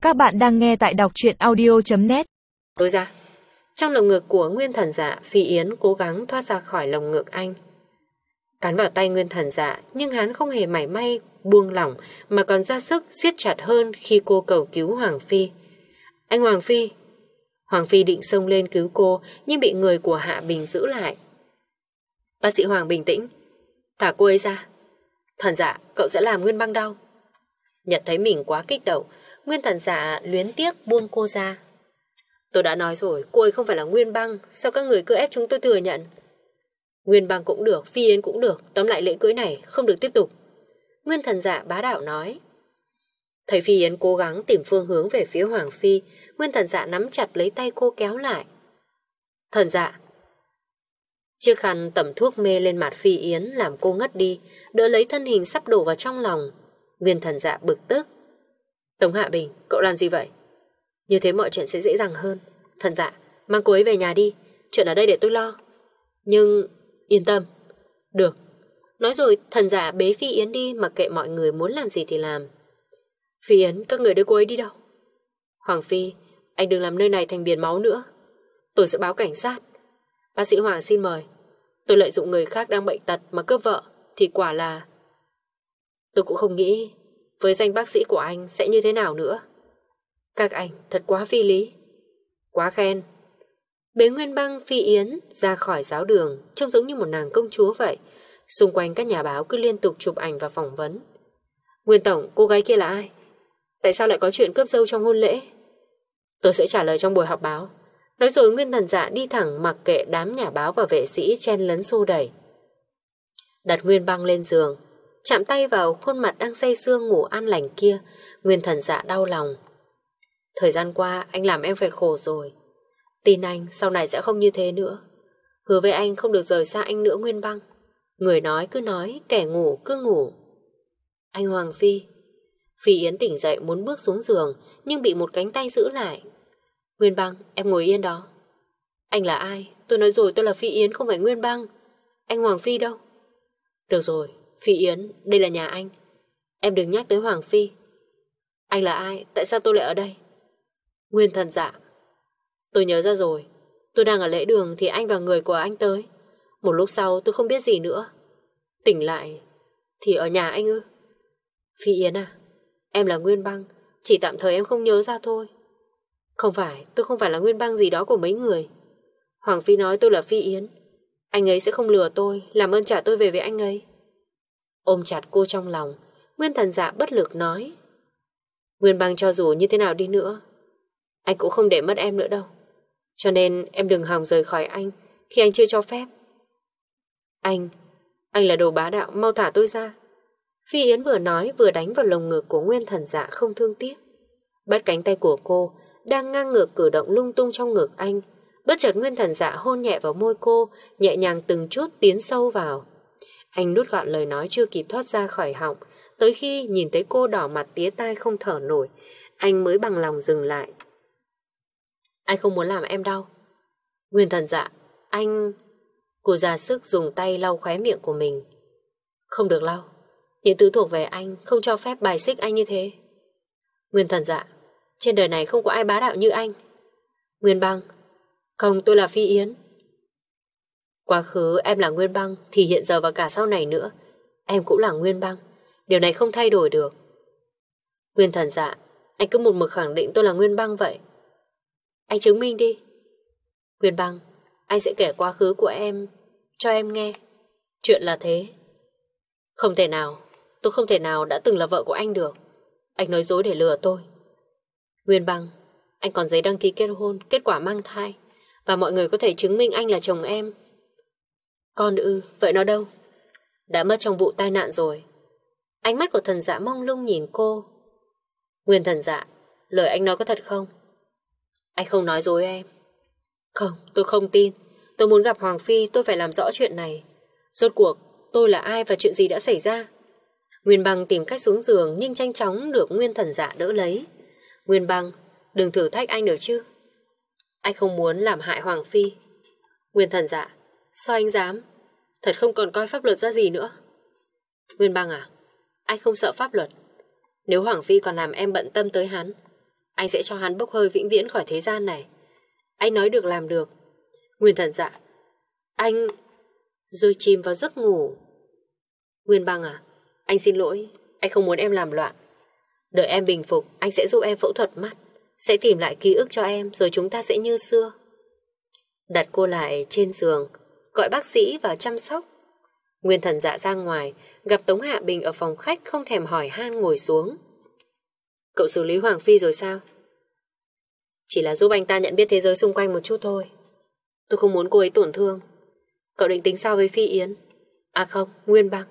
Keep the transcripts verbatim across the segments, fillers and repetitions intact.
Các bạn đang nghe tại đọc truyện audio chấm net. Tôi ra. Trong lồng ngực của Nguyên Thần Dạ, Phi Yến cố gắng thoát ra khỏi lồng ngực anh. Cắn vào tay Nguyên Thần Dạ, nhưng hắn không hề mảy may buông lỏng mà còn ra sức siết chặt hơn khi cô cầu cứu Hoàng Phi. Anh Hoàng Phi. Hoàng Phi định xông lên cứu cô nhưng bị người của Hạ Bình giữ lại. Bác sĩ Hoàng bình tĩnh. Thả cô ấy ra. Thần Dạ, cậu sẽ làm Nguyên Băng đau. Nhận thấy mình quá kích động, Nguyên Thần Dạ luyến tiếc buông cô ra. Tôi đã nói rồi, cô ấy không phải là Nguyên Băng, sao các người cứ ép chúng tôi thừa nhận? Nguyên Băng cũng được, Phi Yến cũng được, tóm lại lễ cưới này không được tiếp tục. Nguyên Thần Dạ bá đạo nói. Thấy Phi Yến cố gắng tìm phương hướng về phía Hoàng Phi, Nguyên Thần Dạ nắm chặt lấy tay cô kéo lại. Thần Dạ. Chiếc khăn tẩm thuốc mê lên mặt Phi Yến làm cô ngất đi, đỡ lấy thân hình sắp đổ vào trong lòng. Nguyên Thần Dạ bực tức. Tống Hạ Bình, cậu làm gì vậy? Như thế mọi chuyện sẽ dễ dàng hơn. Thần Dạ, mang cô ấy về nhà đi, chuyện ở đây để tôi lo. Nhưng, yên tâm. Được. Nói rồi Thần Dạ bế Phi Yến đi, mặc kệ mọi người muốn làm gì thì làm. Phi Yến, các người đưa cô ấy đi đâu? Hoàng Phi, anh đừng làm nơi này thành biển máu nữa. Tôi sẽ báo cảnh sát. Bác sĩ Hoàng xin mời. Tôi lợi dụng người khác đang bệnh tật mà cướp vợ thì quả là... Tôi cũng không nghĩ với danh bác sĩ của anh sẽ như thế nào nữa. Các anh thật quá phi lý. Quá khen. Bế Nguyên Băng Phi Yến ra khỏi giáo đường, trông giống như một nàng công chúa vậy. Xung quanh các nhà báo cứ liên tục chụp ảnh và phỏng vấn. Nguyên Tổng, cô gái kia là ai? Tại sao lại có chuyện cướp dâu trong hôn lễ? Tôi sẽ trả lời trong buổi họp báo. Nói rồi Nguyên Thần Dạ đi thẳng mặc kệ đám nhà báo và vệ sĩ chen lấn xô đẩy. Đặt Nguyên Băng lên giường, chạm tay vào khuôn mặt đang say sưa ngủ an lành kia, Nguyên Thần Dạ đau lòng. Thời gian qua anh làm em phải khổ rồi. Tin anh sau này sẽ không như thế nữa. Hứa với anh không được rời xa anh nữa Nguyên Băng. Người nói cứ nói, kẻ ngủ cứ ngủ. Anh Hoàng Phi. Phi Yến tỉnh dậy muốn bước xuống giường nhưng bị một cánh tay giữ lại. Nguyên Băng, em ngồi yên đó. Anh là ai? Tôi nói rồi tôi là Phi Yến không phải Nguyên Băng. Anh Hoàng Phi đâu? Được rồi, Phi Yến, đây là nhà anh. Em đừng nhắc tới Hoàng Phi. Anh là ai? Tại sao tôi lại ở đây? Nguyên Thần Dạ. Tôi nhớ ra rồi. Tôi đang ở lễ đường thì anh và người của anh tới. Một lúc sau tôi không biết gì nữa. Tỉnh lại thì ở nhà anh ư? Phi Yến à, em là Nguyên Băng, chỉ tạm thời em không nhớ ra thôi. Không phải, tôi không phải là Nguyên Băng gì đó của mấy người. Hoàng Phi nói tôi là Phi Yến. Anh ấy sẽ không lừa tôi, làm ơn trả tôi về với anh ấy. Ôm chặt cô trong lòng, Nguyên Thần Dạ bất lực nói. Nguyên Băng cho dù như thế nào đi nữa, anh cũng không để mất em nữa đâu. Cho nên em đừng hòng rời khỏi anh khi anh chưa cho phép. Anh, anh là đồ bá đạo, mau thả tôi ra. Phi Yến vừa nói vừa đánh vào lồng ngực của Nguyên Thần Dạ không thương tiếc. Bắt cánh tay của cô đang ngang ngược cử động lung tung trong ngực anh. Bất chợt Nguyên Thần Dạ hôn nhẹ vào môi cô, nhẹ nhàng từng chút tiến sâu vào. Anh nuốt gọn lời nói chưa kịp thoát ra khỏi họng, tới khi nhìn thấy cô đỏ mặt tía tai không thở nổi, anh mới bằng lòng dừng lại. Anh không muốn làm em đau. Nguyên Thần Dạ, anh... Cô ra sức dùng tay lau khóe miệng của mình. Không được lau. Những thứ thuộc về anh không cho phép bài xích anh như thế. Nguyên Thần Dạ, trên đời này không có ai bá đạo như anh. Nguyên Băng. Không, tôi là Phi Yến. Quá khứ em là Nguyên Băng thì hiện giờ và cả sau này nữa em cũng là Nguyên Băng. Điều này không thay đổi được. Nguyên Thần Dạ, anh cứ một mực khẳng định tôi là Nguyên Băng vậy. Anh chứng minh đi. Nguyên Băng, anh sẽ kể quá khứ của em cho em nghe. Chuyện là thế. Không thể nào, tôi không thể nào đã từng là vợ của anh được. Anh nói dối để lừa tôi. Nguyên Băng, anh còn giấy đăng ký kết hôn, kết quả mang thai, và mọi người có thể chứng minh anh là chồng em. Con ư, vậy nó đâu? Đã mất trong vụ tai nạn rồi. Ánh mắt của Thần Dạ mông lung nhìn cô. Nguyên Thần Dạ, lời anh nói có thật không? Anh không nói dối em. Không, tôi không tin. Tôi muốn gặp Hoàng Phi, tôi phải làm rõ chuyện này. Rốt cuộc, tôi là ai và chuyện gì đã xảy ra? Nguyên Băng tìm cách xuống giường nhưng nhanh chóng được Nguyên Thần Dạ đỡ lấy. Nguyên Băng, đừng thử thách anh được chứ. Anh không muốn làm hại Hoàng Phi. Nguyên Thần Dạ, sao anh dám? Thật không còn coi pháp luật ra gì nữa. Nguyên Băng à, anh không sợ pháp luật. Nếu Hoàng Phi còn làm em bận tâm tới hắn, anh sẽ cho hắn bốc hơi vĩnh viễn khỏi thế gian này. Anh nói được làm được. Nguyên Thần Dạ, anh... Rồi chìm vào giấc ngủ. Nguyên Băng à, anh xin lỗi, anh không muốn em làm loạn. Đợi em bình phục, anh sẽ giúp em phẫu thuật mắt, sẽ tìm lại ký ức cho em, rồi chúng ta sẽ như xưa. Đặt cô lại trên giường, gọi bác sĩ vào chăm sóc. Nguyên Thần Dạ ra ngoài, gặp Tống Hạ Bình ở phòng khách, không thèm hỏi han ngồi xuống. Cậu xử lý Hoàng Phi rồi sao? Chỉ là giúp anh ta nhận biết thế giới xung quanh một chút thôi. Tôi không muốn cô ấy tổn thương. Cậu định tính sao với Phi Yến? À không, Nguyên Băng.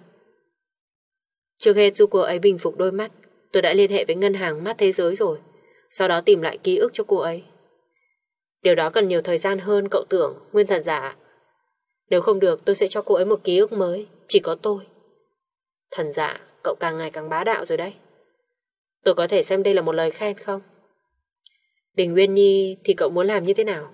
Trước hết giúp cô ấy bình phục đôi mắt, tôi đã liên hệ với ngân hàng mắt thế giới rồi. Sau đó tìm lại ký ức cho cô ấy. Điều đó cần nhiều thời gian hơn cậu tưởng, Nguyên Thần Dạ. Nếu không được, tôi sẽ cho cô ấy một ký ức mới. Chỉ có tôi. Thần Dạ, cậu càng ngày càng bá đạo rồi đấy. Tôi có thể xem đây là một lời khen không? Đình Nguyên Nhi thì cậu muốn làm như thế nào?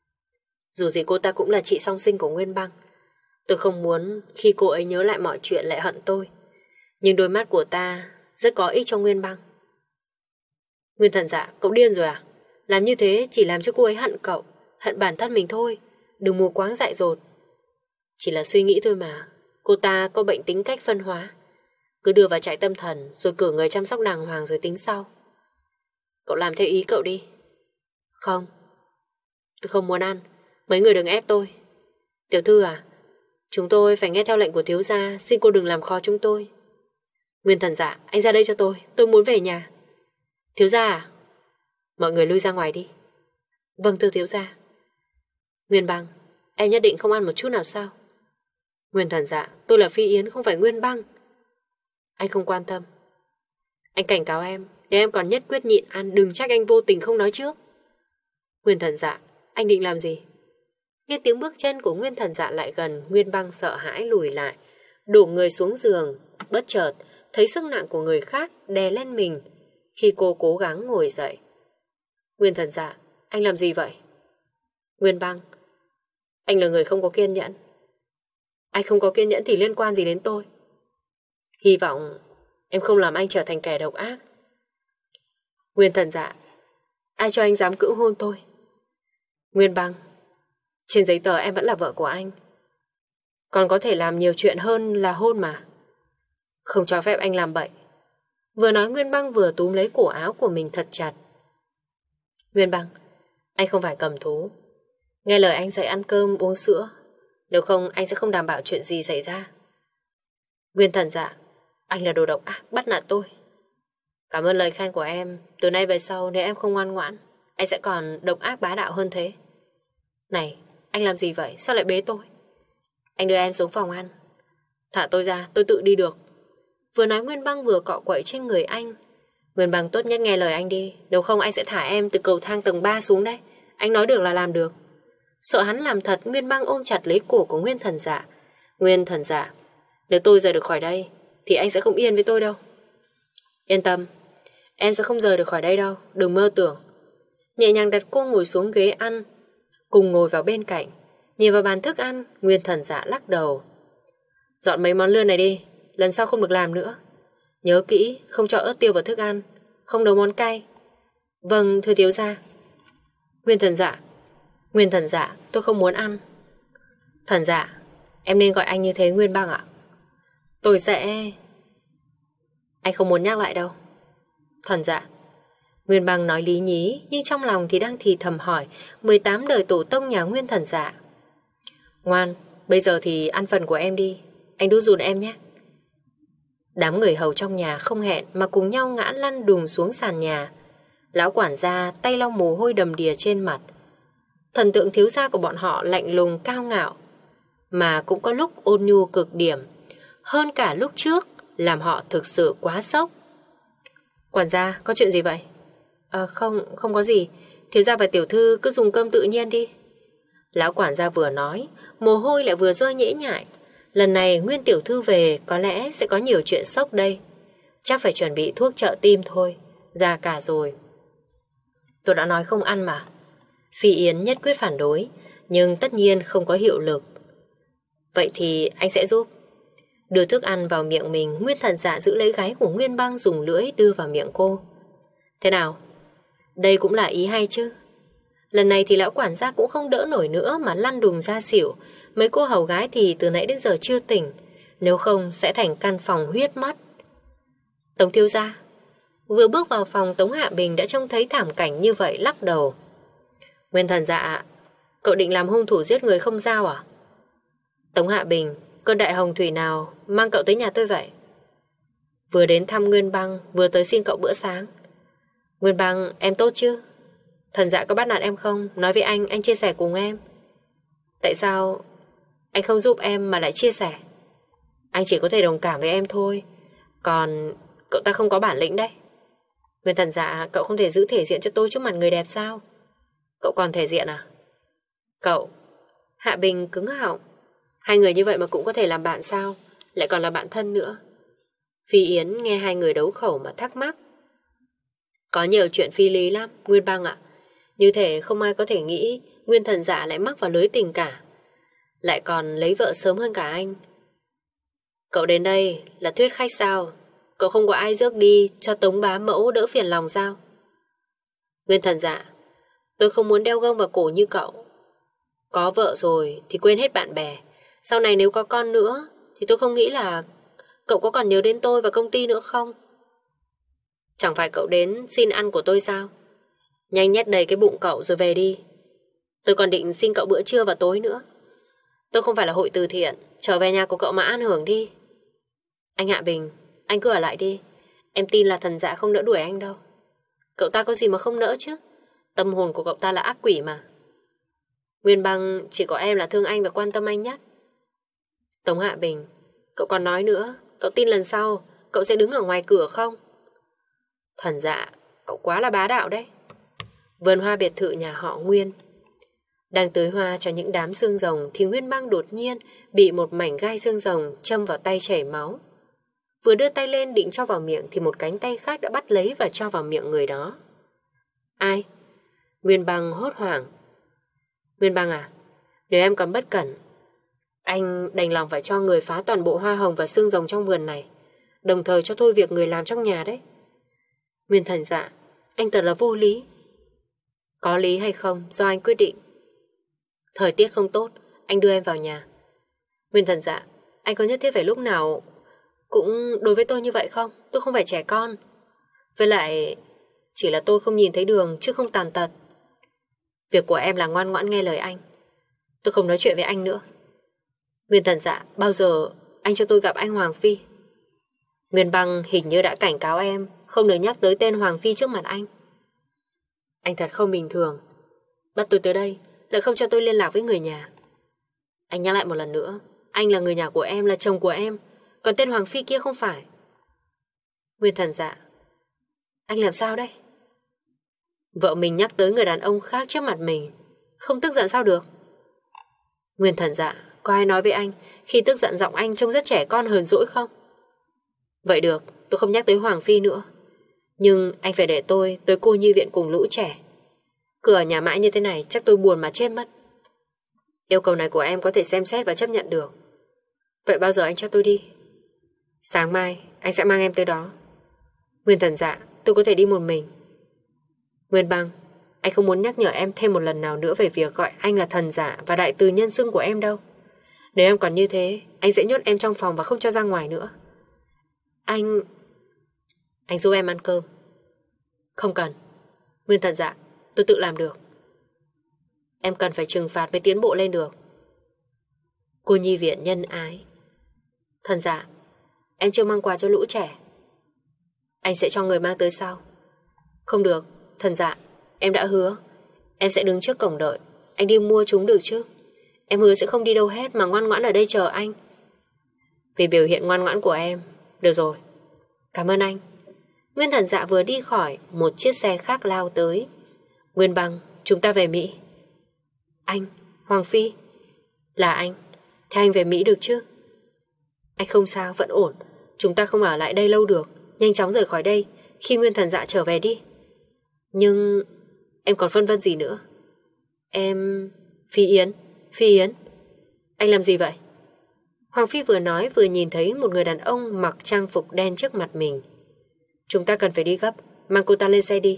Dù gì cô ta cũng là chị song sinh của Nguyên Băng. Tôi không muốn khi cô ấy nhớ lại mọi chuyện lại hận tôi. Nhưng đôi mắt của ta rất có ích cho Nguyên Băng. Nguyên Thần Dạ, cậu điên rồi à? Làm như thế chỉ làm cho cô ấy hận cậu, hận bản thân mình thôi. Đừng mù quáng dại dột. Chỉ là suy nghĩ thôi mà. Cô ta có bệnh tính cách phân hóa. Cứ đưa vào trại tâm thần, rồi cử người chăm sóc đàng hoàng rồi tính sau. Cậu làm theo ý cậu đi. Không, tôi không muốn ăn. Mấy người đừng ép tôi. Tiểu thư à, chúng tôi phải nghe theo lệnh của thiếu gia. Xin cô đừng làm khó chúng tôi. Nguyên Thần Dạ, anh ra đây cho tôi. Tôi muốn về nhà. Thiếu gia à? Mọi người lui ra ngoài đi. Vâng thưa thiếu gia. Nguyên Băng, em nhất định không ăn một chút nào sao? Nguyên Thần Dạ, tôi là Phi Yến, không phải Nguyên Băng. Anh không quan tâm. Anh cảnh cáo em, nếu em còn nhất quyết nhịn ăn, đừng trách anh vô tình không nói trước. Nguyên Thần Dạ, anh định làm gì? Nghe tiếng bước chân của Nguyên Thần Dạ lại gần, Nguyên Băng sợ hãi lùi lại, đổ người xuống giường. Bất chợt thấy sức nặng của người khác đè lên mình khi cô cố gắng ngồi dậy. Nguyên Thần Dạ, anh làm gì vậy? Nguyên Băng, anh là người không có kiên nhẫn. Anh không có kiên nhẫn thì liên quan gì đến tôi? Hy vọng em không làm anh trở thành kẻ độc ác. Nguyên Thần Dạ, ai cho anh dám cưỡng hôn tôi? Nguyên Băng, trên giấy tờ em vẫn là vợ của anh. Còn có thể làm nhiều chuyện hơn là hôn mà. Không cho phép anh làm bậy. Vừa nói Nguyên Băng vừa túm lấy cổ áo của mình thật chặt. Nguyên Băng, anh không phải cầm thú. Nghe lời anh dạy ăn cơm uống sữa. Nếu không anh sẽ không đảm bảo chuyện gì xảy ra. Nguyên Thần Dạ, anh là đồ độc ác bắt nạt tôi. Cảm ơn lời khen của em. Từ nay về sau nếu em không ngoan ngoãn, anh sẽ còn độc ác bá đạo hơn thế. Này, anh làm gì vậy? Sao lại bế tôi? Anh đưa em xuống phòng ăn. Thả tôi ra, tôi tự đi được. Vừa nói Nguyên Băng vừa cọ quậy trên người anh. Nguyên Băng, tốt nhất nghe lời anh đi. Nếu không anh sẽ thả em từ cầu thang tầng ba xuống đấy. Anh nói được là làm được. Sợ hắn làm thật, Nguyên Băng ôm chặt lấy cổ của Nguyên Thần Dạ. Nguyên Thần Dạ, nếu tôi rời được khỏi đây thì anh sẽ không yên với tôi đâu. Yên tâm, em sẽ không rời được khỏi đây đâu. Đừng mơ tưởng. Nhẹ nhàng đặt cô ngồi xuống ghế ăn, cùng ngồi vào bên cạnh. Nhìn vào bàn thức ăn, Nguyên Thần Dạ lắc đầu. Dọn mấy món lươn này đi, lần sau không được làm nữa. Nhớ kỹ, không cho ớt tiêu vào thức ăn, không nấu món cay. Vâng thưa thiếu gia. Nguyên Thần Dạ, Nguyên Thần Dạ, tôi không muốn ăn. Thần Dạ, em nên gọi anh như thế Nguyên Băng ạ. Tôi sẽ... Anh không muốn nhắc lại đâu. Thần Dạ. Nguyên Băng nói lý nhí, nhưng trong lòng thì đang thì thầm hỏi mười tám đời tổ tông nhà Nguyên Thần Dạ. Ngoan, bây giờ thì ăn phần của em đi. Anh đút giùm em nhé. Đám người hầu trong nhà không hẹn mà cùng nhau ngã lăn đùng xuống sàn nhà. Lão quản gia tay lau mồ hôi đầm đìa trên mặt. Thần tượng thiếu gia của bọn họ lạnh lùng cao ngạo, mà cũng có lúc ôn nhu cực điểm, hơn cả lúc trước, làm họ thực sự quá sốc. Quản gia, có chuyện gì vậy? À, không, không có gì. Thiếu gia và tiểu thư cứ dùng cơm tự nhiên đi. Lão quản gia vừa nói, mồ hôi lại vừa rơi nhễ nhại. Lần này Nguyên tiểu thư về có lẽ sẽ có nhiều chuyện sốc đây. Chắc phải chuẩn bị thuốc trợ tim thôi. Già cả rồi. Tôi đã nói không ăn mà. Phi Yến nhất quyết phản đối, nhưng tất nhiên không có hiệu lực. Vậy thì anh sẽ giúp. Đưa thức ăn vào miệng mình, Nguyên Thần Dạ giữ lấy gáy của Nguyên Băng, dùng lưỡi đưa vào miệng cô. Thế nào? Đây cũng là ý hay chứ. Lần này thì lão quản gia cũng không đỡ nổi nữa mà lăn đùng ra xỉu. Mấy cô hầu gái thì từ nãy đến giờ chưa tỉnh, nếu không sẽ thành căn phòng huyết mất. Tống thiếu gia. Vừa bước vào phòng, Tống Hạ Bình đã trông thấy thảm cảnh như vậy, lắc đầu. Nguyên thần dạ, cậu định làm hung thủ giết người không dao à? Tống Hạ Bình, cơn đại hồng thủy nào mang cậu tới nhà tôi vậy? Vừa đến thăm Nguyên Băng, vừa tới xin cậu bữa sáng. Nguyên Băng, em tốt chứ? Thần dạ có bắt nạt em không? Nói với anh, anh chia sẻ cùng em. Tại sao anh không giúp em mà lại chia sẻ? Anh chỉ có thể đồng cảm với em thôi. Còn cậu ta không có bản lĩnh đấy. Nguyên thần dạ, cậu không thể giữ thể diện cho tôi trước mặt người đẹp sao? Cậu còn thể diện à? Cậu. Hạ Bình cứng họng. Hai người như vậy mà cũng có thể làm bạn sao? Lại còn là bạn thân nữa. Phi Yến nghe hai người đấu khẩu mà thắc mắc. Có nhiều chuyện phi lý lắm, Nguyên Băng ạ. Như thể không ai có thể nghĩ Nguyên thần dạ lại mắc vào lưới tình cả. Lại còn lấy vợ sớm hơn cả anh. Cậu đến đây là thuyết khách sao? Cậu không có ai rước đi cho Tống bá mẫu đỡ phiền lòng sao? Nguyên thần dạ, tôi không muốn đeo gông vào cổ như cậu. Có vợ rồi thì quên hết bạn bè. Sau này nếu có con nữa thì tôi không nghĩ là cậu có còn nhớ đến tôi và công ty nữa không? Chẳng phải cậu đến xin ăn của tôi sao? Nhanh nhét đầy cái bụng cậu rồi về đi. Tôi còn định xin cậu bữa trưa và tối nữa. Tôi không phải là hội từ thiện. Trở về nhà của cậu mà ăn hưởng đi. Anh Hạ Bình, anh cứ ở lại đi. Em tin là thần dạ không nỡ đuổi anh đâu. Cậu ta có gì mà không nỡ chứ? Tâm hồn của cậu ta là ác quỷ mà. Nguyên Băng, chỉ có em là thương anh và quan tâm anh nhất. Tống Hạ Bình, cậu còn nói nữa. Cậu tin lần sau cậu sẽ đứng ở ngoài cửa không? Thần dạ, cậu quá là bá đạo đấy. Vườn hoa biệt thự nhà họ Nguyên. Đang tưới hoa cho những đám xương rồng thì Nguyên Băng đột nhiên bị một mảnh gai xương rồng châm vào tay chảy máu. Vừa đưa tay lên định cho vào miệng thì một cánh tay khác đã bắt lấy và cho vào miệng người đó. Ai? Nguyên Băng hốt hoảng. Nguyên Băng à, nếu em còn bất cẩn, anh đành lòng phải cho người phá toàn bộ hoa hồng và xương rồng trong vườn này, đồng thời cho thôi việc người làm trong nhà đấy. Nguyên thần dạ, anh thật là vô lý. Có lý hay không do anh quyết định. Thời tiết không tốt, anh đưa em vào nhà. Nguyên thần dạ, anh có nhất thiết phải lúc nào cũng đối với tôi như vậy không? Tôi không phải trẻ con. Với lại chỉ là tôi không nhìn thấy đường chứ không tàn tật. Việc của em là ngoan ngoãn nghe lời anh. Tôi không nói chuyện với anh nữa. Nguyên thần dạ, bao giờ anh cho tôi gặp anh Hoàng Phi? Nguyên Băng hình như đã cảnh cáo em không được nhắc tới tên Hoàng Phi trước mặt anh. Anh thật không bình thường. Bắt tôi tới đây lại không cho tôi liên lạc với người nhà. Anh nhắc lại một lần nữa, anh là người nhà của em, là chồng của em, còn tên Hoàng Phi kia không phải. Nguyên thần dạ, anh làm sao đây? Vợ mình nhắc tới người đàn ông khác trước mặt mình, không tức giận sao được? Nguyên thần dạ, có ai nói với anh khi tức giận giọng anh trông rất trẻ con hờn dỗi không? Vậy được, tôi không nhắc tới Hoàng Phi nữa. Nhưng anh phải để tôi tới cô nhi viện cùng lũ trẻ. Cứ ở nhà mãi như thế này chắc tôi buồn mà chết mất. Yêu cầu này của em có thể xem xét và chấp nhận được. Vậy bao giờ anh cho tôi đi? Sáng mai anh sẽ mang em tới đó. Nguyên thần dạ, tôi có thể đi một mình. Nguyên Băng, anh không muốn nhắc nhở em thêm một lần nào nữa về việc gọi anh là thần dạ và đại từ nhân xưng của em đâu. Nếu em còn như thế, anh sẽ nhốt em trong phòng và không cho ra ngoài nữa. Anh... Anh giúp em ăn cơm. Không cần. Nguyên thần dạ, tôi tự làm được. Em cần phải trừng phạt mới tiến bộ lên được. Cô nhi viện nhân ái. Thần dạ, em chưa mang quà cho lũ trẻ. Anh sẽ cho người mang tới sau. Không được, thần dạ, em đã hứa em sẽ đứng trước cổng đợi. Anh đi mua chúng được chứ? Em hứa sẽ không đi đâu hết mà ngoan ngoãn ở đây chờ anh. Vì biểu hiện ngoan ngoãn của em. Được rồi, cảm ơn anh. Nguyên thần dạ vừa đi khỏi, một chiếc xe khác lao tới. Nguyên Băng, chúng ta về Mỹ. Anh, Hoàng Phi. Là anh, theo anh về Mỹ được chứ? Anh không sao, vẫn ổn. Chúng ta không ở lại đây lâu được. Nhanh chóng rời khỏi đây khi Nguyên thần dạ trở về đi. Nhưng em còn phân vân gì nữa? Em... Phi Yến, Phi Yến, anh làm gì vậy? Hoàng Phi vừa nói vừa nhìn thấy một người đàn ông mặc trang phục đen trước mặt mình. Chúng ta cần phải đi gấp. Mang cô ta lên xe đi.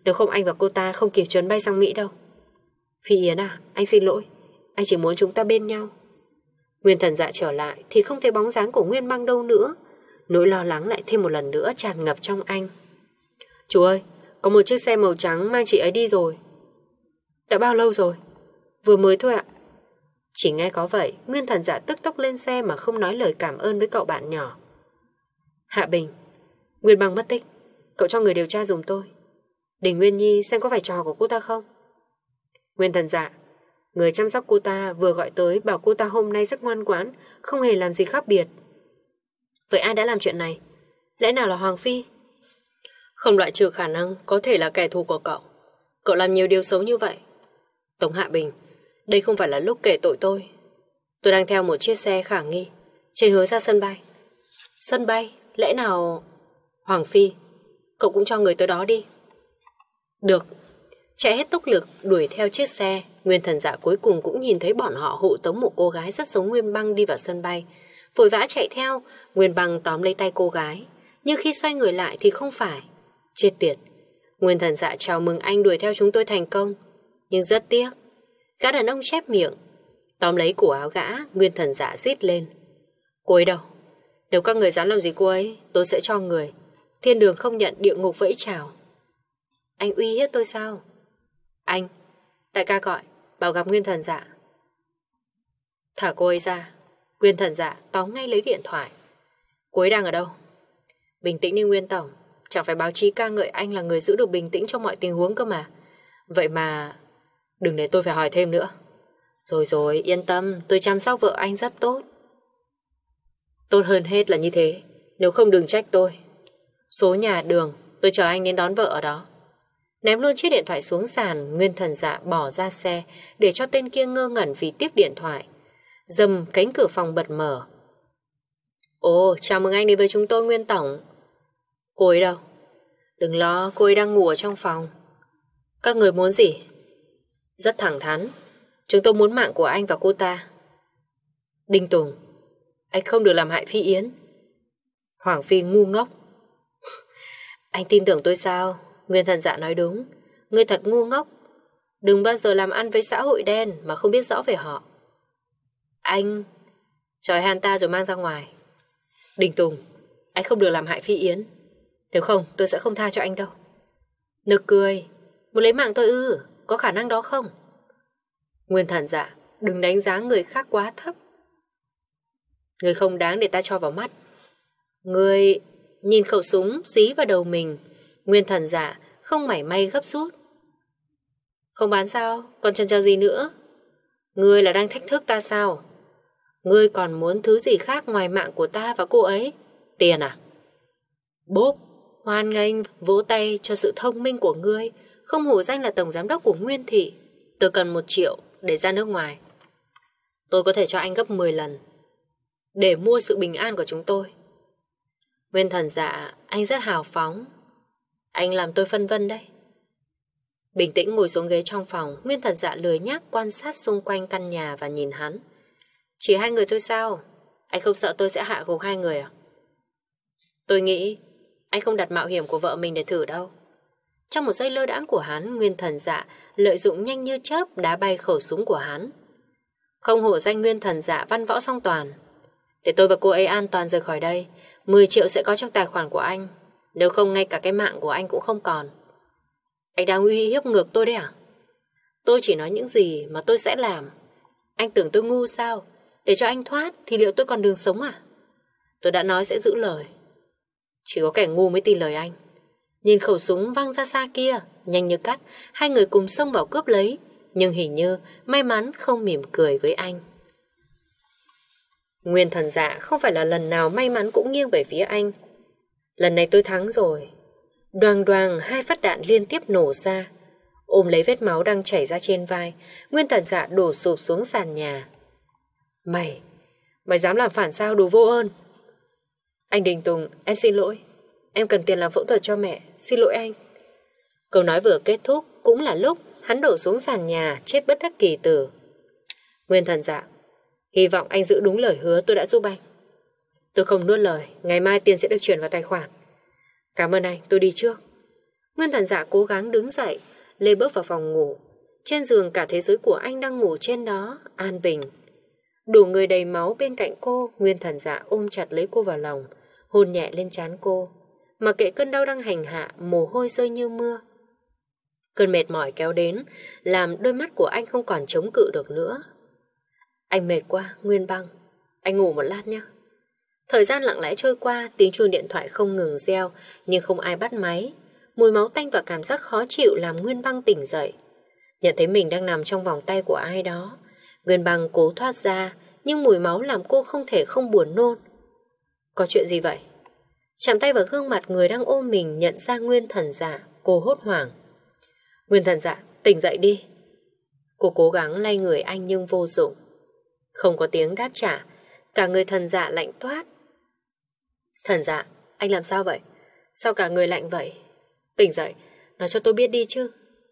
Nếu không anh và cô ta không kịp chuyến bay sang Mỹ đâu. Phi Yến à, anh xin lỗi. Anh chỉ muốn chúng ta bên nhau. Nguyên Thần Dạ trở lại thì không thấy bóng dáng của Nguyên Băng đâu nữa. Nỗi lo lắng lại thêm một lần nữa tràn ngập trong anh. Chú ơi, có một chiếc xe màu trắng mang chị ấy đi rồi. Đã bao lâu rồi? Vừa mới thôi ạ. Chỉ nghe có vậy, Nguyên Thần Dạ tức tốc lên xe mà không nói lời cảm ơn với cậu bạn nhỏ. Hạ Bình, Nguyên Băng mất tích. Cậu cho người điều tra giùm tôi. Đình Nguyên Nhi xem có phải trò của cô ta không? Nguyên Thần Dạ, người chăm sóc cô ta vừa gọi tới bảo cô ta hôm nay rất ngoan ngoãn, không hề làm gì khác biệt. Vậy ai đã làm chuyện này? Lẽ nào là Hoàng Phi? Không loại trừ khả năng có thể là kẻ thù của cậu. Cậu làm nhiều điều xấu như vậy. Tống Hạ Bình, đây không phải là lúc kể tội tôi. Tôi đang theo một chiếc xe khả nghi trên hướng ra sân bay. Sân bay? Lẽ nào... Hoàng Phi, cậu cũng cho người tới đó đi. Được. Chạy hết tốc lực đuổi theo chiếc xe. Nguyên Thần Dạ cuối cùng cũng nhìn thấy bọn họ hộ tống một cô gái rất giống Nguyên Băng đi vào sân bay. Vội vã chạy theo. Nguyên Băng tóm lấy tay cô gái, nhưng khi xoay người lại thì không phải. Chết tiệt. Nguyên Thần Dạ chào mừng anh đuổi theo chúng tôi thành công. Nhưng rất tiếc, gã đàn ông chép miệng tóm lấy cổ áo gã. Nguyên Thần Dạ rít lên. Cô ấy đâu? Nếu các người dám làm gì cô ấy, tôi sẽ cho người thiên đường không nhận, địa ngục vẫy chào. Anh uy hiếp tôi sao? Anh, đại ca gọi, bảo gặp Nguyên Thần Dạ. Thả cô ấy ra. Nguyên Thần Dạ tóm ngay lấy điện thoại. Cô ấy đang ở đâu? Bình tĩnh đi Nguyên Tổng. Chẳng phải báo chí ca ngợi anh là người giữ được bình tĩnh trong mọi tình huống cơ mà. Vậy mà đừng để tôi phải hỏi thêm nữa. Rồi rồi, yên tâm, tôi chăm sóc vợ anh rất tốt. Tốt hơn hết là như thế. Nếu không đừng trách tôi. Số nhà đường, tôi chờ anh đến đón vợ ở đó. Ném luôn chiếc điện thoại xuống sàn. Nguyên Thần Dạ bỏ ra xe để cho tên kia ngơ ngẩn vì tiếc điện thoại. Dầm cánh cửa phòng bật mở. Ồ, chào mừng anh đến với chúng tôi Nguyên Tổng. Cô ấy đâu? Đừng lo, cô ấy đang ngủ ở trong phòng. Các người muốn gì? Rất thẳng thắn. Chúng tôi muốn mạng của anh và cô ta. Đinh Tùng, anh không được làm hại Phi Yến. Hoàng Phi ngu ngốc. Anh tin tưởng tôi sao? Nguyên Thần Dạ nói đúng. Ngươi thật ngu ngốc. Đừng bao giờ làm ăn với xã hội đen mà không biết rõ về họ. Anh trói hắn ta rồi mang ra ngoài. Đình Tùng, anh không được làm hại Phi Yến. Nếu không tôi sẽ không tha cho anh đâu. Nực cười. Muốn lấy mạng tôi ư? Có khả năng đó không? Nguyên Thần Dạ, đừng đánh giá người khác quá thấp. Người không đáng để ta cho vào mắt. Người nhìn khẩu súng dí vào đầu mình. Nguyên Thần Dạ không mảy may gấp rút. Không bán sao? Còn chần chờ gì nữa? Ngươi là đang thách thức ta sao? Ngươi còn muốn thứ gì khác ngoài mạng của ta và cô ấy? Tiền à? Bốp, hoan nghênh vỗ tay cho sự thông minh của ngươi. Không hổ danh là tổng giám đốc của Nguyên Thị. Tôi cần một triệu để ra nước ngoài. Tôi có thể cho anh gấp mười lần để mua sự bình an của chúng tôi. Nguyên Thần Dạ, anh rất hào phóng. Anh làm tôi phân vân đấy. Bình tĩnh ngồi xuống ghế trong phòng. Nguyên Thần Dạ lười nhác quan sát xung quanh căn nhà và nhìn hắn. Chỉ hai người thôi sao? Anh không sợ tôi sẽ hạ gục hai người à? Tôi nghĩ anh không đặt mạo hiểm của vợ mình để thử đâu. Trong một giây lơ đãng của hắn, Nguyên Thần Dạ lợi dụng nhanh như chớp đá bay khẩu súng của hắn. Không hổ danh Nguyên Thần Dạ văn võ song toàn. Để tôi và cô ấy an toàn rời khỏi đây, mười triệu sẽ có trong tài khoản của anh. Nếu không ngay cả cái mạng của anh cũng không còn. Anh đang uy hiếp ngược tôi đấy à? Tôi chỉ nói những gì mà tôi sẽ làm. Anh tưởng tôi ngu sao? Để cho anh thoát thì liệu tôi còn đường sống à? Tôi đã nói sẽ giữ lời. Chỉ có kẻ ngu mới tin lời anh. Nhìn khẩu súng văng ra xa kia, nhanh như cắt, hai người cùng xông vào cướp lấy. Nhưng hình như may mắn không mỉm cười với anh. Nguyên Thần Dạ không phải là lần nào may mắn cũng nghiêng về phía anh. Lần này tôi thắng rồi. Đoàng đoàng hai phát đạn liên tiếp nổ ra. Ôm lấy vết máu đang chảy ra trên vai, Nguyên Thần Dạ đổ sụp xuống sàn nhà. Mày, mày dám làm phản sao, đồ vô ơn. Anh Đình Tùng, em xin lỗi. Em cần tiền làm phẫu thuật cho mẹ, xin lỗi anh. Câu nói vừa kết thúc cũng là lúc hắn đổ xuống sàn nhà, chết bất đắc kỳ tử. Nguyên Thần Dạ, hy vọng anh giữ đúng lời hứa tôi đã giúp anh. Tôi không nuốt lời, ngày mai tiền sẽ được chuyển vào tài khoản. Cảm ơn anh, tôi đi trước. Nguyên Thần Dạ cố gắng đứng dậy, lê bước vào phòng ngủ. Trên giường cả thế giới của anh đang ngủ trên đó, an bình. Đủ người đầy máu bên cạnh cô, Nguyên Thần Dạ ôm chặt lấy cô vào lòng, hôn nhẹ lên trán cô. Mặc kệ cơn đau đang hành hạ, mồ hôi rơi như mưa. Cơn mệt mỏi kéo đến, làm đôi mắt của anh không còn chống cự được nữa. Anh mệt quá, Nguyên Băng. Anh ngủ một lát nhé. Thời gian lặng lẽ trôi qua, tiếng chuông điện thoại không ngừng reo, nhưng không ai bắt máy. Mùi máu tanh và cảm giác khó chịu làm Nguyên Băng tỉnh dậy. Nhận thấy mình đang nằm trong vòng tay của ai đó, Nguyên Băng cố thoát ra, nhưng mùi máu làm cô không thể không buồn nôn. Có chuyện gì vậy? Chạm tay vào gương mặt người đang ôm mình, nhận ra Nguyên Thần Dạ, cô hốt hoảng. Nguyên Thần Dạ, tỉnh dậy đi. Cô cố gắng lay người anh nhưng vô dụng. Không có tiếng đáp trả, cả người Thần Dạ lạnh toát. Thần Dạ, anh làm sao vậy? Sao cả người lạnh vậy? Tỉnh dậy, nói cho tôi biết đi chứ.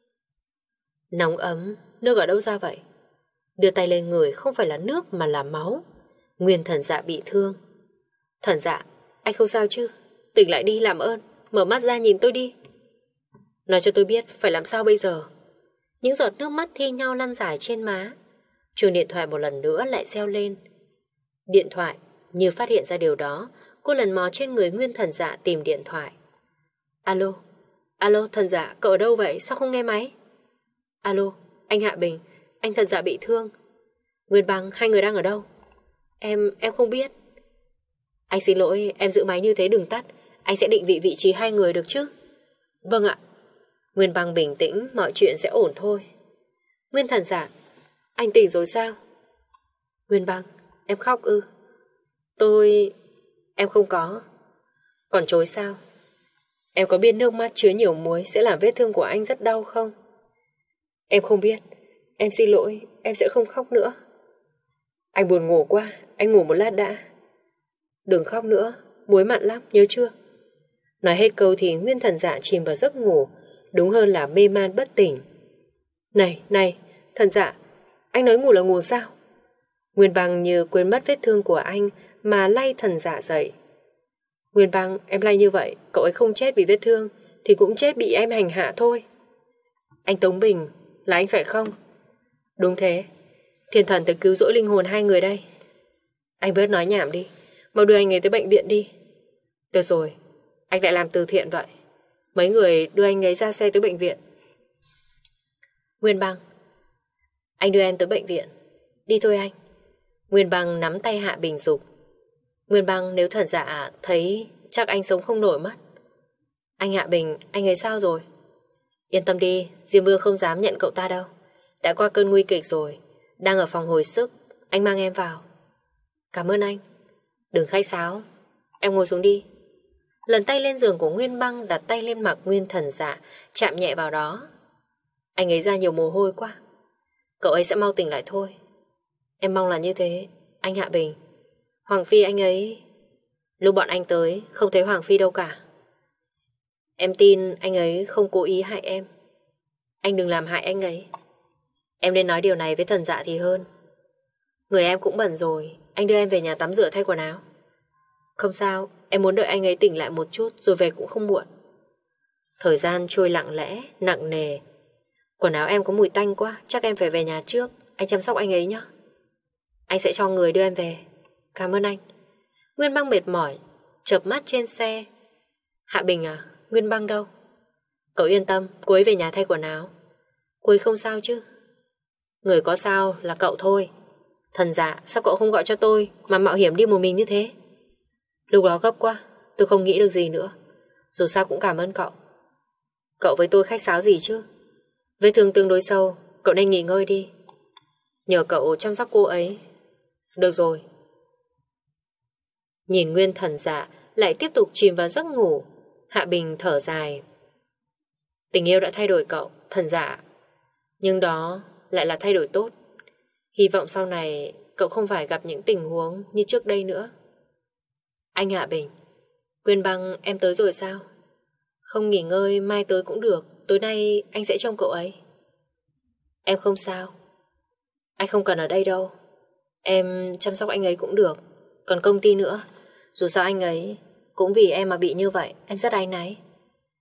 Nóng ấm, nước ở đâu ra vậy? Đưa tay lên người không phải là nước mà là máu. Nguyên Thần Dạ bị thương. Thần Dạ, anh không sao chứ? Tỉnh lại đi, làm ơn, mở mắt ra nhìn tôi đi. Nói cho tôi biết phải làm sao bây giờ. Những giọt nước mắt thi nhau lăn dài trên má. Chuông điện thoại một lần nữa lại reo lên. Điện thoại, như phát hiện ra điều đó, cô lần mò trên người Nguyên Thần Dạ tìm điện thoại. Alo, alo Thần Dạ, cậu ở đâu vậy? Sao không nghe máy? Alo, anh Hạ Bình, anh Thần Dạ bị thương. Nguyên Băng, hai người đang ở đâu? Em, em không biết. Anh xin lỗi, em giữ máy như thế đừng tắt. Anh sẽ định vị vị trí hai người được chứ? Vâng ạ. Nguyên Băng bình tĩnh, mọi chuyện sẽ ổn thôi. Nguyên Thần Dạ, anh tỉnh rồi sao? Nguyên Băng, em khóc ư? Tôi... Em không có. Còn chối sao? Em có biết nước mắt chứa nhiều muối sẽ làm vết thương của anh rất đau không? Em không biết. Em xin lỗi, em sẽ không khóc nữa. Anh buồn ngủ quá, anh ngủ một lát đã. Đừng khóc nữa, muối mặn lắm, nhớ chưa? Nói hết câu thì Nguyên Thần Dạ chìm vào giấc ngủ, đúng hơn là mê man bất tỉnh. Này, này, Thần Dạ, anh nói ngủ là ngủ sao? Nguyên Băng như quên mất vết thương của anh mà lay Thần Dạ dậy. Nguyên Băng, em lay như vậy, cậu ấy không chết vì vết thương thì cũng chết bị em hành hạ thôi. Anh Tống Bình, là anh phải không? Đúng thế, thiên thần tới cứu rỗi linh hồn hai người đây. Anh bớt nói nhảm đi, mau đưa anh ấy tới bệnh viện đi. Được rồi, anh lại làm từ thiện vậy. Mấy người đưa anh ấy ra xe tới bệnh viện. Nguyên Băng, anh đưa em tới bệnh viện. Đi thôi anh. Nguyên Băng nắm tay Hạ Bình dục. Nguyên Băng, nếu Thần Dạ thấy chắc anh sống không nổi mất. Anh Hạ Bình, anh ấy sao rồi? Yên tâm đi, Diêm Vương không dám nhận cậu ta đâu. Đã qua cơn nguy kịch rồi, đang ở phòng hồi sức. Anh mang em vào. Cảm ơn anh. Đừng khách sáo, em ngồi xuống đi. Lần tay lên giường của Nguyên Băng, đặt tay lên mặt Nguyên Thần Dạ, chạm nhẹ vào đó. Anh ấy ra nhiều mồ hôi quá. Cậu ấy sẽ mau tỉnh lại thôi. Em mong là như thế, anh Hạ Bình. Hoàng Phi anh ấy... Lúc bọn anh tới, không thấy Hoàng Phi đâu cả. Em tin anh ấy không cố ý hại em. Anh đừng làm hại anh ấy. Em nên nói điều này với Thần Dạ thì hơn. Người em cũng bận rồi, anh đưa em về nhà tắm rửa thay quần áo. Không sao, em muốn đợi anh ấy tỉnh lại một chút rồi về cũng không muộn. Thời gian trôi lặng lẽ, nặng nề. Quần áo em có mùi tanh quá, chắc em phải về nhà trước. Anh chăm sóc anh ấy nhé. Anh sẽ cho người đưa em về. Cảm ơn anh. Nguyên Băng mệt mỏi, chợp mắt trên xe. Hạ Bình à, Nguyên Băng đâu? Cậu yên tâm, cô ấy về nhà thay quần áo. Cô ấy không sao chứ? Người có sao là cậu thôi. Thần Dạ, sao cậu không gọi cho tôi mà mạo hiểm đi một mình như thế? Lúc đó gấp quá, tôi không nghĩ được gì nữa. Dù sao cũng cảm ơn cậu. Cậu với tôi khách sáo gì chứ? Vết thương tương đối sâu, cậu nên nghỉ ngơi đi. Nhờ cậu chăm sóc cô ấy. Được rồi. Nhìn Nguyên Thần Dạ lại tiếp tục chìm vào giấc ngủ, Hạ Bình thở dài. Tình yêu đã thay đổi cậu, Thần Dạ. Nhưng đó lại là thay đổi tốt. Hy vọng sau này cậu không phải gặp những tình huống như trước đây nữa. Anh Hạ Bình, Nguyên Băng em tới rồi sao? Không nghỉ ngơi mai tới cũng được. Tối nay anh sẽ trông cậu ấy. Em không sao. Anh không cần ở đây đâu. Em chăm sóc anh ấy cũng được. Còn công ty nữa, dù sao anh ấy cũng vì em mà bị như vậy. Em rất áy náy.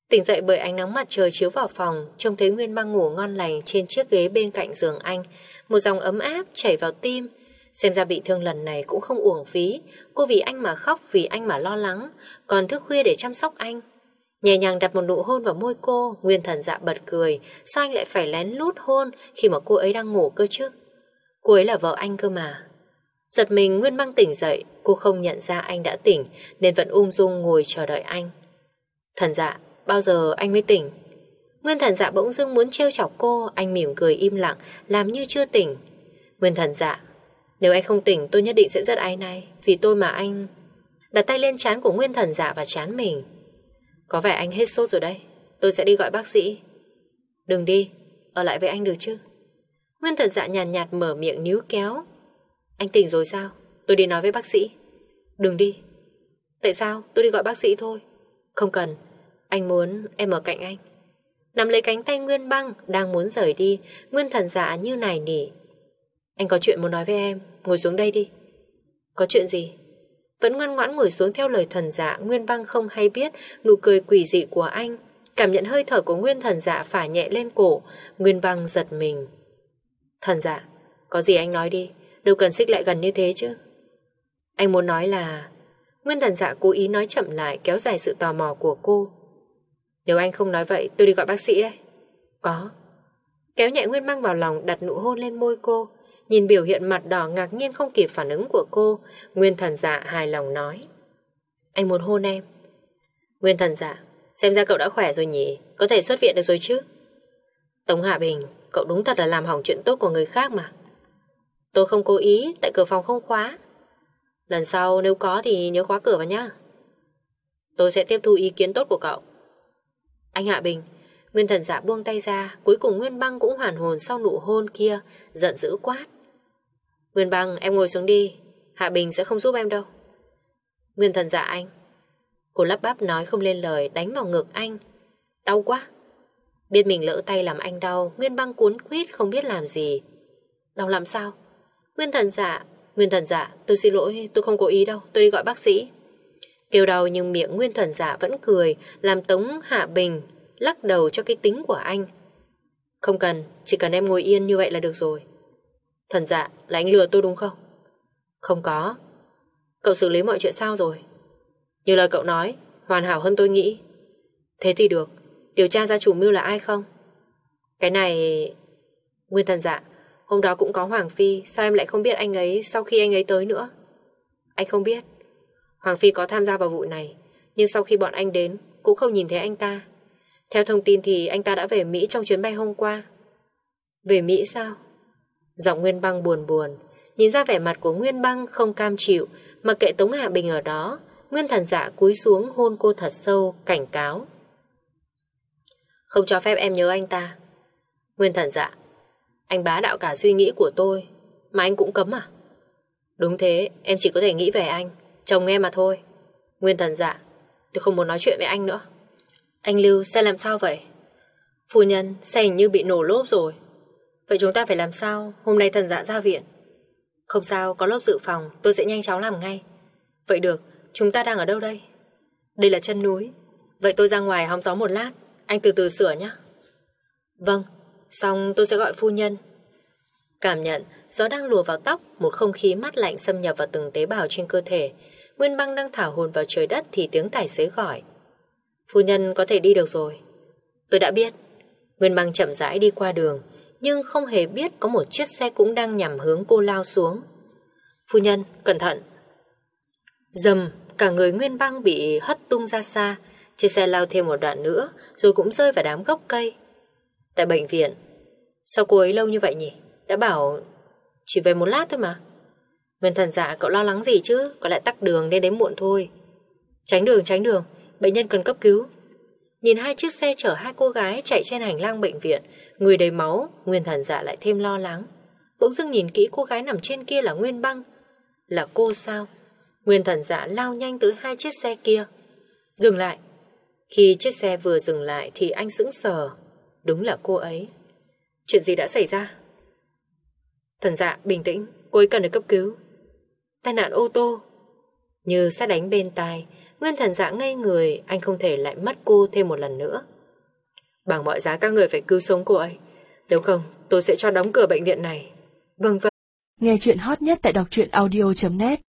Tỉnh dậy bởi ánh nắng mặt trời chiếu vào phòng, trông thấy Nguyên Băng ngủ ngon lành trên chiếc ghế bên cạnh giường anh. Một dòng ấm áp chảy vào tim. Xem ra bị thương lần này cũng không uổng phí. Cô vì anh mà khóc, vì anh mà lo lắng, còn thức khuya để chăm sóc anh. Nhẹ nhàng đặt một nụ hôn vào môi cô, Nguyên Thần Dạ bật cười. Sao anh lại phải lén lút hôn khi mà cô ấy đang ngủ cơ chứ? Cô ấy là vợ anh cơ mà. Giật mình, Nguyên Băng tỉnh dậy. Cô không nhận ra anh đã tỉnh nên vẫn ung dung ngồi chờ đợi anh. Thần Dạ, bao giờ anh mới tỉnh? Nguyên Thần Dạ bỗng dưng muốn trêu chọc cô. Anh mỉm cười im lặng, làm như chưa tỉnh. Nguyên Thần Dạ, nếu anh không tỉnh tôi nhất định sẽ rất áy náy. Vì tôi mà anh... Đặt tay lên trán của Nguyên Thần Dạ và trán mình. Có vẻ anh hết sốt rồi đấy. Tôi sẽ đi gọi bác sĩ. Đừng đi, ở lại với anh được chứ? Nguyên Thần Dạ nhàn nhạt, nhạt mở miệng níu kéo. Anh tỉnh rồi sao? Tôi đi nói với bác sĩ. Đừng đi. Tại sao? Tôi đi gọi bác sĩ thôi. Không cần. Anh muốn em ở cạnh anh. Nắm lấy cánh tay Nguyên Băng, đang muốn rời đi. Nguyên Thần Dạ như này nỉ. Anh có chuyện muốn nói với em. Ngồi xuống đây đi. Có chuyện gì? Vẫn ngoan ngoãn ngồi xuống theo lời Thần Dạ. Nguyên Băng không hay biết nụ cười quỷ dị của anh. Cảm nhận hơi thở của Nguyên Thần Dạ phả nhẹ lên cổ. Nguyên Băng giật mình. Thần Dạ, có gì anh nói đi. Đâu cần xích lại gần như thế chứ. Anh muốn nói là... Nguyên Thần Dạ cố ý nói chậm lại, kéo dài sự tò mò của cô. Nếu anh không nói vậy tôi đi gọi bác sĩ đấy. Có. Kéo nhẹ Nguyên Băng vào lòng, đặt nụ hôn lên môi cô. Nhìn biểu hiện mặt đỏ ngạc nhiên không kịp phản ứng của cô, Nguyên Thần Dạ hài lòng nói. Anh muốn hôn em. Nguyên Thần Dạ, xem ra cậu đã khỏe rồi nhỉ. Có thể xuất viện được rồi chứ? Tống Hạ Bình, cậu đúng thật là làm hỏng chuyện tốt của người khác mà. Tôi không cố ý, tại cửa phòng không khóa. Lần sau nếu có thì nhớ khóa cửa vào nhá. Tôi sẽ tiếp thu ý kiến tốt của cậu. Anh Hạ Bình. Nguyên Thần Dạ buông tay ra. Cuối cùng Nguyên Băng cũng hoàn hồn sau nụ hôn kia, giận dữ quát. Nguyên Băng, em ngồi xuống đi. Hạ Bình sẽ không giúp em đâu. Nguyên Thần Dạ anh. Cô lắp bắp nói không lên lời, đánh vào ngực anh. Đau quá. Biết mình lỡ tay làm anh đau, Nguyên Băng cuốn quýt không biết làm gì. Đau làm sao? Nguyên Thần Dạ. Nguyên Thần Dạ, tôi xin lỗi, tôi không cố ý đâu, tôi đi gọi bác sĩ. Kêu đau nhưng miệng Nguyên Thần Dạ vẫn cười, làm Tống Hạ Bình lắc đầu cho cái tính của anh. Không cần, chỉ cần em ngồi yên như vậy là được rồi. Thần Dạ, là anh lừa tôi đúng không? Không có. Cậu xử lý mọi chuyện sao rồi? Như lời cậu nói, hoàn hảo hơn tôi nghĩ. Thế thì được, điều tra ra chủ mưu là ai không? Cái này... Nguyên Thần Dạ, hôm đó cũng có Hoàng Phi, sao em lại không biết anh ấy sau khi anh ấy tới nữa? Anh không biết. Hoàng Phi có tham gia vào vụ này, nhưng sau khi bọn anh đến cũng không nhìn thấy anh ta. Theo thông tin thì anh ta đã về Mỹ trong chuyến bay hôm qua. Về Mỹ sao? Giọng Nguyên Băng buồn buồn. Nhìn ra vẻ mặt của Nguyên Băng không cam chịu, mà kệ Tống Hạ Bình ở đó. Nguyên Thần Dạ cúi xuống hôn cô thật sâu, cảnh cáo. Không cho phép em nhớ anh ta. Nguyên Thần Dạ, anh bá đạo cả suy nghĩ của tôi, mà anh cũng cấm à? Đúng thế, em chỉ có thể nghĩ về anh, chồng em mà thôi. Nguyên Thần Dạ, tôi không muốn nói chuyện với anh nữa. Anh Lưu, xe làm sao vậy? Phu nhân, xe hình như bị nổ lốp rồi. Vậy chúng ta phải làm sao? Hôm nay Thần Dạ ra viện. Không sao, có lớp dự phòng, tôi sẽ nhanh chóng làm ngay. Vậy được, chúng ta đang ở đâu đây? Đây là chân núi. Vậy tôi ra ngoài hóng gió một lát, anh từ từ sửa nhé. Vâng, xong tôi sẽ gọi phu nhân. Cảm nhận gió đang lùa vào tóc, một không khí mát lạnh xâm nhập vào từng tế bào trên cơ thể. Nguyên Băng đang thả hồn vào trời đất thì tiếng tài xế gọi. Phu nhân có thể đi được rồi. Tôi đã biết. Nguyên Băng chậm rãi đi qua đường, nhưng không hề biết có một chiếc xe cũng đang nhằm hướng cô lao xuống. Phu nhân, cẩn thận. Dầm, cả người Nguyên Băng bị hất tung ra xa. Chiếc xe lao thêm một đoạn nữa rồi cũng rơi vào đám gốc cây. Tại bệnh viện. Sao cô ấy lâu như vậy nhỉ? Đã bảo chỉ về một lát thôi mà. Nguyên Thần Dạ, cậu lo lắng gì chứ? Có lẽ tắc đường nên đến muộn thôi. Tránh đường, tránh đường, bệnh nhân cần cấp cứu. Nhìn hai chiếc xe chở hai cô gái chạy trên hành lang bệnh viện, người đầy máu, Nguyên Thần Dạ lại thêm lo lắng. Bỗng dưng nhìn kỹ cô gái nằm trên kia là Nguyên Băng. Là cô sao? Nguyên Thần Dạ lao nhanh tới hai chiếc xe kia. Dừng lại. Khi chiếc xe vừa dừng lại thì anh sững sờ. Đúng là cô ấy. Chuyện gì đã xảy ra? Thần Dạ, bình tĩnh, cô ấy cần được cấp cứu. Tai nạn ô tô. Như sát đánh bên tai, Nguyên Thần Dạ ngây người, anh không thể lại mất cô thêm một lần nữa. Bằng mọi giá các người phải cứu sống cô ấy. Nếu không, tôi sẽ cho đóng cửa bệnh viện này. Vâng vâng. Nghe chuyện hot nhất tại đọc truyện audio chấm net.